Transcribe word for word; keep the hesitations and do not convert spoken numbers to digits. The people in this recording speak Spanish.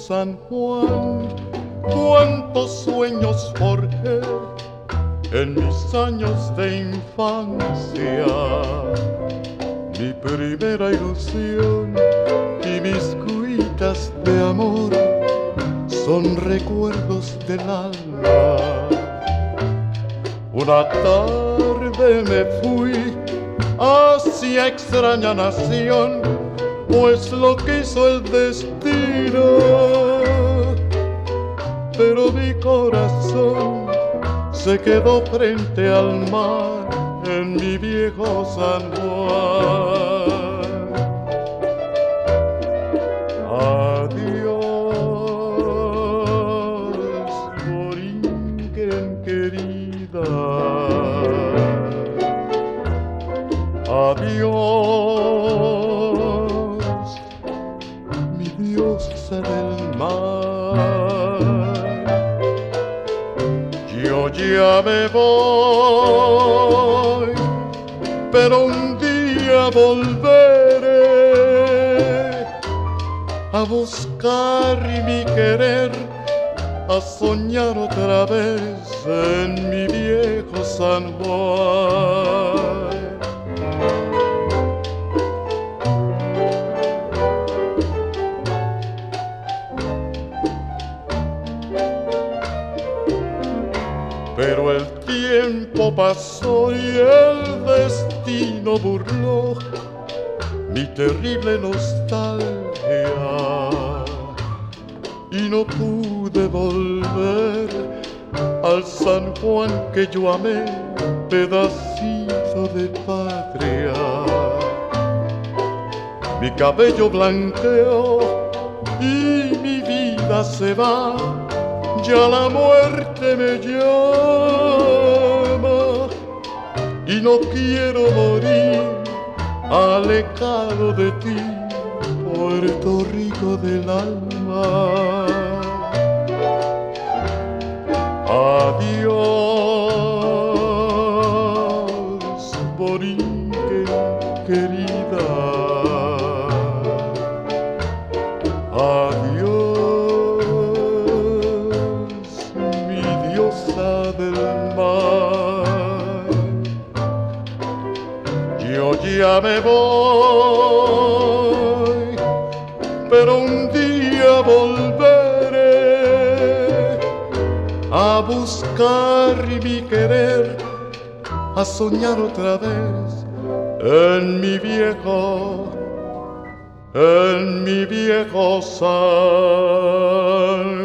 San Juan, cuántos sueños forjé en mis años de infancia. Mi primera ilusión y mis cuitas de amor son recuerdos del alma. Una tarde me fui hacia extraña nación, pues lo quiso el destino, pero mi corazón se quedó frente al mar en mi viejo San Juan. Adiós, Borinquen querida. Adiós, mi diosa del mar. Yo ya me voy, pero un día volveré a buscar mi querer, a soñar otra vez en mi viejo San Juan. Pero el tiempo pasó y el destino burló mi terrible nostalgia y no pude volver al San Juan que yo amé, pedacito de patria. Mi cabello blanqueó y mi vida se va, ya la muerte me llama y no quiero morir alejado de ti, Puerto Rico del alma. Adiós, Borinquen querida. Adiós, mi diosa del mar. Yo ya me voy, pero un día volveré a buscar mi querer, a soñar otra vez en mi viejo, en mi viejo San